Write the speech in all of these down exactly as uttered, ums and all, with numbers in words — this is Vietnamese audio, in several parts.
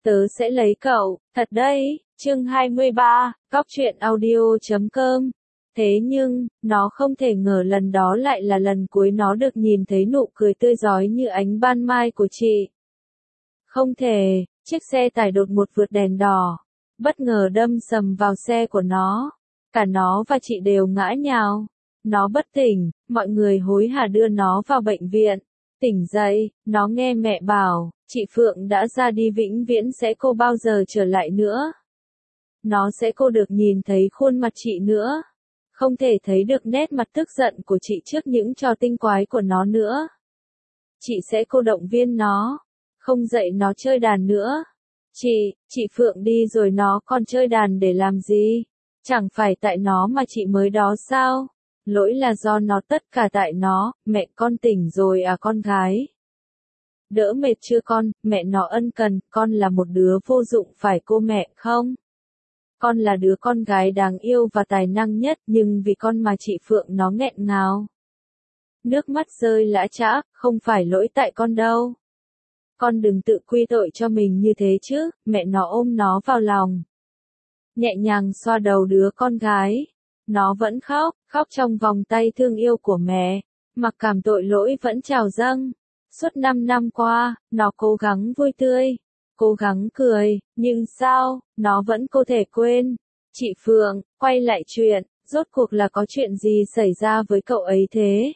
Tớ sẽ lấy cậu, thật đấy, chương hai mươi ba, Cóc truyện audio chấm com. Thế nhưng, nó không thể ngờ lần đó lại là lần cuối nó được nhìn thấy nụ cười tươi rói như ánh ban mai của chị. Không thể, chiếc xe tải đột ngột vượt đèn đỏ, bất ngờ đâm sầm vào xe của nó. Cả nó và chị đều ngã nhào. Nó bất tỉnh, mọi người hối hả đưa nó vào bệnh viện. Tỉnh dậy, nó nghe mẹ bảo, chị Phượng đã ra đi vĩnh viễn sẽ cô bao giờ trở lại nữa. Nó sẽ cô được nhìn thấy khuôn mặt chị nữa. Không thể thấy được nét mặt tức giận của chị trước những trò tinh quái của nó nữa. Chị sẽ cô động viên nó. Không dạy nó chơi đàn nữa. Chị, chị Phượng đi rồi nó còn chơi đàn để làm gì? Chẳng phải tại nó mà chị mới đó sao? Lỗi là do nó, tất cả tại nó. Mẹ con tỉnh rồi à con gái? Đỡ mệt chưa con? Mẹ nó ân cần, con là một đứa vô dụng phải cô mẹ không? Con là đứa con gái đáng yêu và tài năng nhất, nhưng vì con mà chị Phượng nó nghẹn ngào. Nước mắt rơi lã chã, không phải lỗi tại con đâu. Con đừng tự quy tội cho mình như thế chứ. Mẹ nó ôm nó vào lòng, nhẹ nhàng xoa đầu đứa con gái. Nó vẫn khóc, khóc trong vòng tay thương yêu của mẹ. Mặc cảm tội lỗi vẫn trào dâng. Suốt năm năm qua, nó cố gắng vui tươi, cố gắng cười, nhưng sao, nó vẫn không thể quên. Chị Phượng, quay lại chuyện, rốt cuộc là có chuyện gì xảy ra với cậu ấy thế?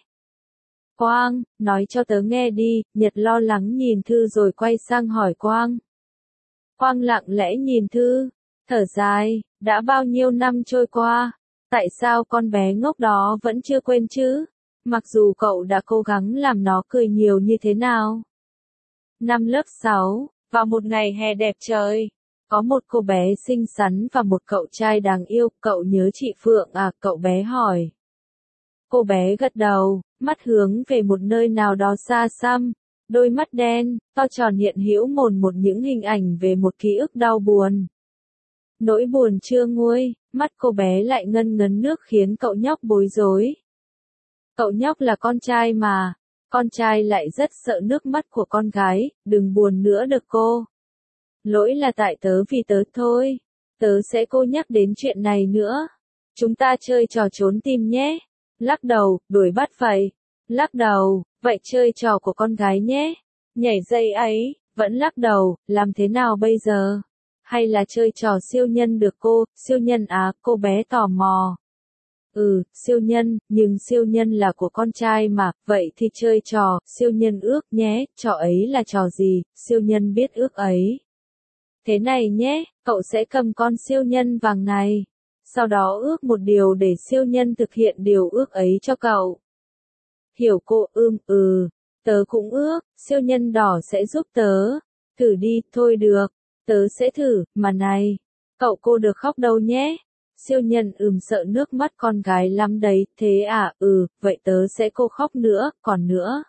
Quang, nói cho tớ nghe đi. Nhật lo lắng nhìn Thư rồi quay sang hỏi Quang. Quang lặng lẽ nhìn Thư, thở dài, đã bao nhiêu năm trôi qua, tại sao con bé ngốc đó vẫn chưa quên chứ? Mặc dù cậu đã cố gắng làm nó cười nhiều như thế nào. Năm lớp sáu, vào một ngày hè đẹp trời, có một cô bé xinh xắn và một cậu trai đáng yêu. Cậu nhớ chị Phượng à? Cậu bé hỏi. Cô bé gật đầu, mắt hướng về một nơi nào đó xa xăm. Đôi mắt đen, to tròn hiện hữu mồn một những hình ảnh về một ký ức đau buồn. Nỗi buồn chưa nguôi, mắt cô bé lại ngân ngấn nước khiến cậu nhóc bối rối. Cậu nhóc là con trai mà, con trai lại rất sợ nước mắt của con gái. Đừng buồn nữa được cô. Lỗi là tại tớ, vì tớ thôi. Tớ sẽ cô nhắc đến chuyện này nữa. Chúng ta chơi trò trốn tìm nhé. Lắc đầu, đuổi bắt vậy. Lắc đầu, vậy chơi trò của con gái nhé. Nhảy dây ấy, vẫn lắc đầu, làm thế nào bây giờ? Hay là chơi trò siêu nhân được cô? Siêu nhân á? Cô bé tò mò. Ừ, siêu nhân, nhưng siêu nhân là của con trai mà. Vậy thì chơi trò siêu nhân ước nhé. Trò ấy là trò gì? Siêu nhân biết ước ấy. Thế này nhé, cậu sẽ cầm con siêu nhân vàng này. Sau đó ước một điều để siêu nhân thực hiện điều ước ấy cho cậu. Hiểu cô? Ưm, ừ. Tớ cũng ước, siêu nhân đỏ sẽ giúp tớ. Thử đi, thôi được. Tớ sẽ thử, mà này. Cậu cô được khóc đâu nhé. Siêu nhân ừm sợ nước mắt con gái lắm đấy. Thế à? Ừ, vậy tớ sẽ cô khóc nữa, còn nữa.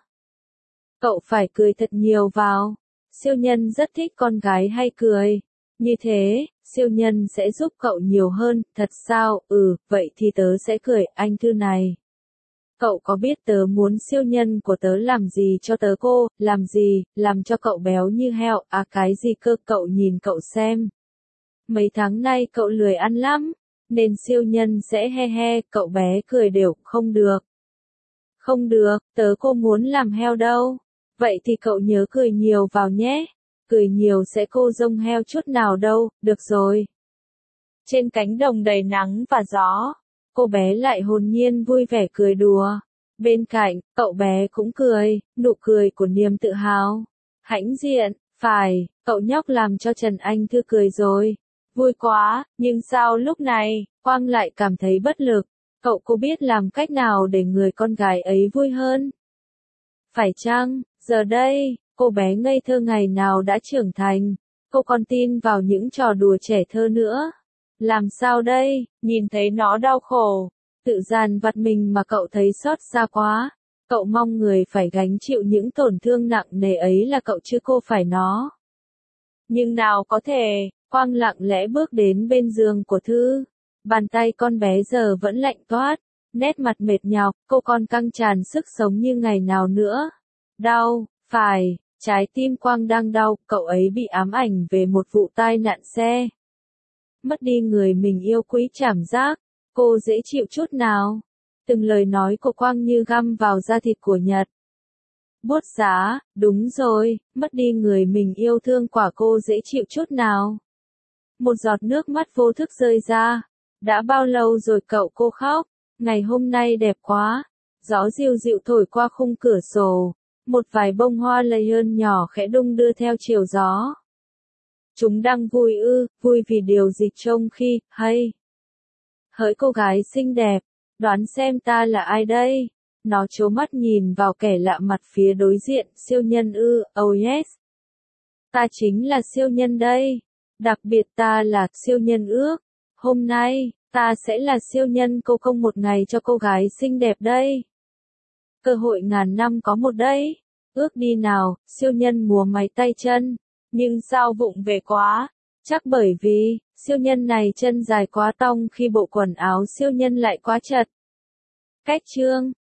Cậu phải cười thật nhiều vào. Siêu nhân rất thích con gái hay cười. Như thế, siêu nhân sẽ giúp cậu nhiều hơn. Thật sao? Ừ, vậy thì tớ sẽ cười. Anh Thư này. Cậu có biết tớ muốn siêu nhân của tớ làm gì cho tớ cô? Làm gì? Làm cho cậu béo như heo. À cái gì cơ? Cậu nhìn cậu xem. Mấy tháng nay cậu lười ăn lắm. Nên siêu nhân sẽ he he. Cậu bé cười đều. Không được. Không được, tớ cô muốn làm heo đâu. Vậy thì cậu nhớ cười nhiều vào nhé. Cười nhiều sẽ cô rông heo chút nào đâu. Được rồi. Trên cánh đồng đầy nắng và gió, cô bé lại hồn nhiên vui vẻ cười đùa. Bên cạnh, cậu bé cũng cười, nụ cười của niềm tự hào. Hãnh diện, phải, cậu nhóc làm cho Trần Anh Thư cười rồi. Vui quá, nhưng sao lúc này, Quang lại cảm thấy bất lực. Cậu cô biết làm cách nào để người con gái ấy vui hơn? Phải chăng, giờ đây, cô bé ngây thơ ngày nào đã trưởng thành, cô còn tin vào những trò đùa trẻ thơ nữa. Làm sao đây, nhìn thấy nó đau khổ, tự dằn vặt mình mà cậu thấy xót xa quá. Cậu mong người phải gánh chịu những tổn thương nặng nề ấy là cậu chứ cô phải nó. Nhưng nào có thể, Quang lặng lẽ bước đến bên giường của Thư. Bàn tay con bé giờ vẫn lạnh toát, nét mặt mệt nhọc, cô còn căng tràn sức sống như ngày nào nữa. Đau, phải, Trái tim Quang đang đau, cậu ấy bị ám ảnh về một vụ tai nạn xe. Mất đi người mình yêu quý cảm giác, cô dễ chịu chút nào? Từng lời nói của Quang như găm vào da thịt của Nhật. Buốt giá, đúng rồi, mất đi người mình yêu thương quả cô dễ chịu chút nào? Một giọt nước mắt vô thức rơi ra. Đã bao lâu rồi cậu cô khóc? Ngày hôm nay đẹp quá. Gió dịu dịu thổi qua khung cửa sổ. Một vài bông hoa lây ơn nhỏ khẽ đung đưa theo chiều gió. Chúng đang vui ư, vui vì điều gì trông khi, hay. Hỡi cô gái xinh đẹp, đoán xem ta là ai đây? Nó trố mắt nhìn vào kẻ lạ mặt phía đối diện, siêu nhân ư, oh yes. Ta chính là siêu nhân đây. Đặc biệt ta là siêu nhân ước. Hôm nay, ta sẽ là siêu nhân cô công một ngày cho cô gái xinh đẹp đây. Cơ hội ngàn năm có một đấy. Ước đi nào, siêu nhân múa máy tay chân. Nhưng sao vụng về quá? Chắc bởi vì, siêu nhân này chân dài quá tong khi bộ quần áo siêu nhân lại quá chật. Cách chương